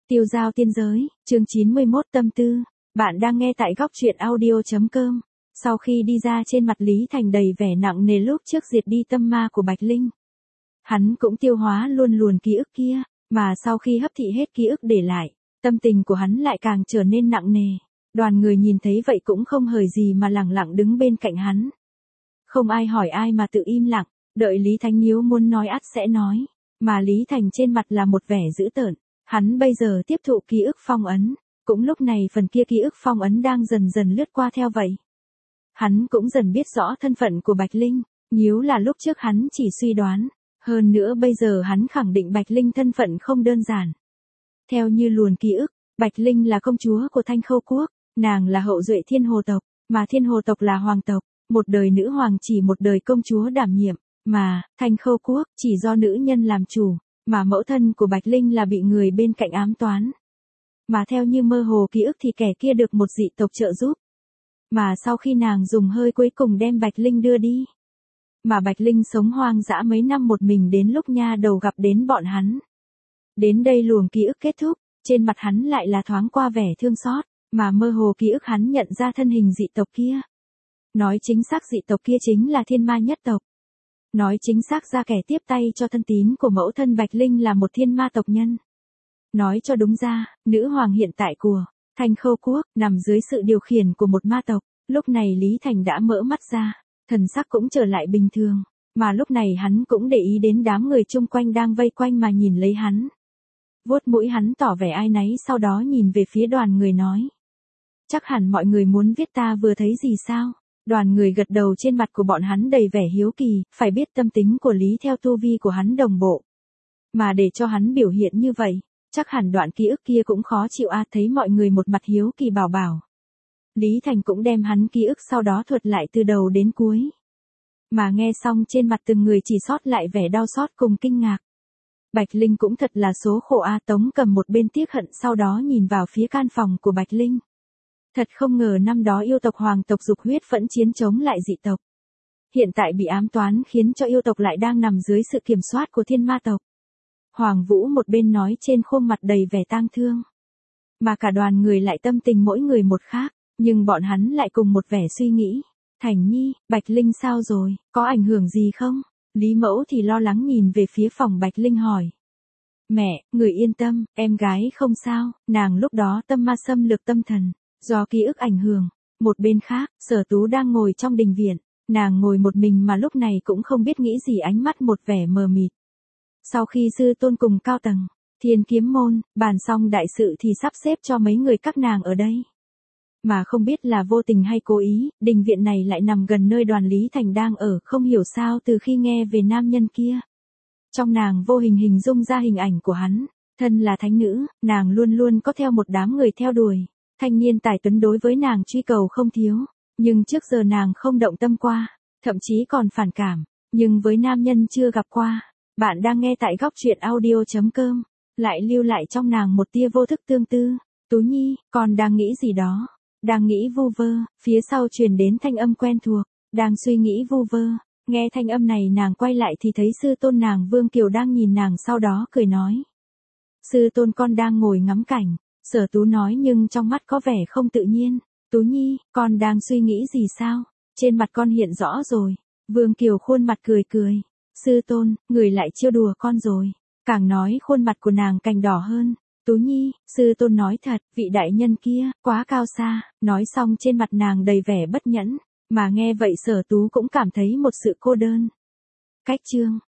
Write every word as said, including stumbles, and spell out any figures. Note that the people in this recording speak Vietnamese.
Tiêu giao tiên giới, chương chín mươi mốt tâm tư. Bạn đang nghe tại góc truyện audio.com. Sau khi đi ra, trên mặt Lý Thành đầy vẻ nặng nề lúc trước diệt đi tâm ma của Bạch Linh. Hắn cũng tiêu hóa luôn luồn ký ức kia, mà sau khi hấp thị hết ký ức để lại, tâm tình của hắn lại càng trở nên nặng nề. Đoàn người nhìn thấy vậy cũng không hời gì mà lẳng lặng đứng bên cạnh hắn. Không ai hỏi ai mà tự im lặng, đợi Lý Thánh Hiếu muốn nói ắt sẽ nói, mà Lý Thành trên mặt là một vẻ dữ tợn. Hắn bây giờ tiếp thụ ký ức phong ấn, cũng lúc này phần kia ký ức phong ấn đang dần dần lướt qua theo vậy. Hắn cũng dần biết rõ thân phận của Bạch Linh, nếu là lúc trước hắn chỉ suy đoán, hơn nữa bây giờ hắn khẳng định Bạch Linh thân phận không đơn giản. Theo như luồn ký ức, Bạch Linh là công chúa của Thanh Khâu Quốc, nàng là hậu duệ Thiên Hồ tộc, mà Thiên Hồ tộc là hoàng tộc, một đời nữ hoàng chỉ một đời công chúa đảm nhiệm, mà Thanh Khâu Quốc chỉ do nữ nhân làm chủ. Mà mẫu thân của Bạch Linh là bị người bên cạnh ám toán. Mà theo như mơ hồ ký ức thì kẻ kia được một dị tộc trợ giúp. Mà sau khi nàng dùng hơi cuối cùng đem Bạch Linh đưa đi. Mà Bạch Linh sống hoang dã mấy năm một mình đến lúc nha đầu gặp đến bọn hắn. Đến đây luồng ký ức kết thúc, trên mặt hắn lại là thoáng qua vẻ thương xót, mà mơ hồ ký ức hắn nhận ra thân hình dị tộc kia. Nói chính xác dị tộc kia chính là Thiên Ma nhất tộc. Nói chính xác ra kẻ tiếp tay cho thân tín của mẫu thân Bạch Linh là một thiên ma tộc nhân. Nói cho đúng ra, nữ hoàng hiện tại của Thanh Khâu Quốc nằm dưới sự điều khiển của một ma tộc. Lúc này Lý Thành đã mở mắt ra, thần sắc cũng trở lại bình thường, mà lúc này hắn cũng để ý đến đám người chung quanh đang vây quanh mà nhìn lấy hắn. Vuốt mũi hắn tỏ vẻ ai nấy, sau đó nhìn về phía đoàn người nói. Chắc hẳn mọi người muốn biết ta vừa thấy gì sao? Đoàn người gật đầu, trên mặt của bọn hắn đầy vẻ hiếu kỳ, phải biết tâm tính của Lý theo tu vi của hắn đồng bộ. Mà để cho hắn biểu hiện như vậy, chắc hẳn đoạn ký ức kia cũng khó chịu a. À, thấy mọi người một mặt hiếu kỳ bảo bảo. Lý Thành cũng đem hắn ký ức sau đó thuật lại từ đầu đến cuối. Mà nghe xong trên mặt từng người chỉ sót lại vẻ đau xót cùng kinh ngạc. Bạch Linh cũng thật là số khổ a. À, Tống cầm một bên tiếc hận, sau đó nhìn vào phía căn phòng của Bạch Linh. Thật không ngờ năm đó yêu tộc hoàng tộc dục huyết phẫn chiến chống lại dị tộc. Hiện tại bị ám toán khiến cho yêu tộc lại đang nằm dưới sự kiểm soát của thiên ma tộc. Hoàng Vũ một bên nói trên khuôn mặt đầy vẻ tang thương. Mà cả đoàn người lại tâm tình mỗi người một khác, nhưng bọn hắn lại cùng một vẻ suy nghĩ. Thành Nhi, Bạch Linh sao rồi, có ảnh hưởng gì không? Lý Mẫu thì lo lắng nhìn về phía phòng Bạch Linh hỏi. Mẹ, người yên tâm, em gái không sao, nàng lúc đó tâm ma xâm lược tâm thần. Do ký ức ảnh hưởng. Một bên khác, Sở Tú đang ngồi trong đình viện, nàng ngồi một mình mà lúc này cũng không biết nghĩ gì, ánh mắt một vẻ mờ mịt. Sau khi sư tôn cùng cao tầng, Thiên Kiếm môn, bàn xong đại sự thì sắp xếp cho mấy người các nàng ở đây. Mà không biết là vô tình hay cố ý, đình viện này lại nằm gần nơi đoàn Lý Thành đang ở, không hiểu sao từ khi nghe về nam nhân kia. Trong nàng vô hình hình dung ra hình ảnh của hắn, thân là thánh nữ, nàng luôn luôn có theo một đám người theo đuổi. Thanh niên tài tuấn đối với nàng truy cầu không thiếu, nhưng trước giờ nàng không động tâm qua, thậm chí còn phản cảm, nhưng với nam nhân chưa gặp qua. Bạn đang nghe tại góc truyện audio.com, lại lưu lại trong nàng một tia vô thức tương tư. Tú Nhi, con đang nghĩ gì đó? Đang nghĩ vu vơ, phía sau truyền đến thanh âm quen thuộc, đang suy nghĩ vu vơ. Nghe thanh âm này nàng quay lại thì thấy sư tôn nàng Vương Kiều đang nhìn nàng, sau đó cười nói. Sư tôn con đang ngồi ngắm cảnh. Sở Tú nói nhưng trong mắt có vẻ không tự nhiên. Tú Nhi, con đang suy nghĩ gì sao? Trên mặt con hiện rõ rồi. Vương Kiều khuôn mặt cười cười. Sư tôn, người lại trêu đùa con rồi. Càng nói khuôn mặt của nàng càng đỏ hơn. Tú Nhi, sư tôn nói thật, vị đại nhân kia, quá cao xa. Nói xong trên mặt nàng đầy vẻ bất nhẫn. Mà nghe vậy Sở Tú cũng cảm thấy một sự cô đơn. Cách chương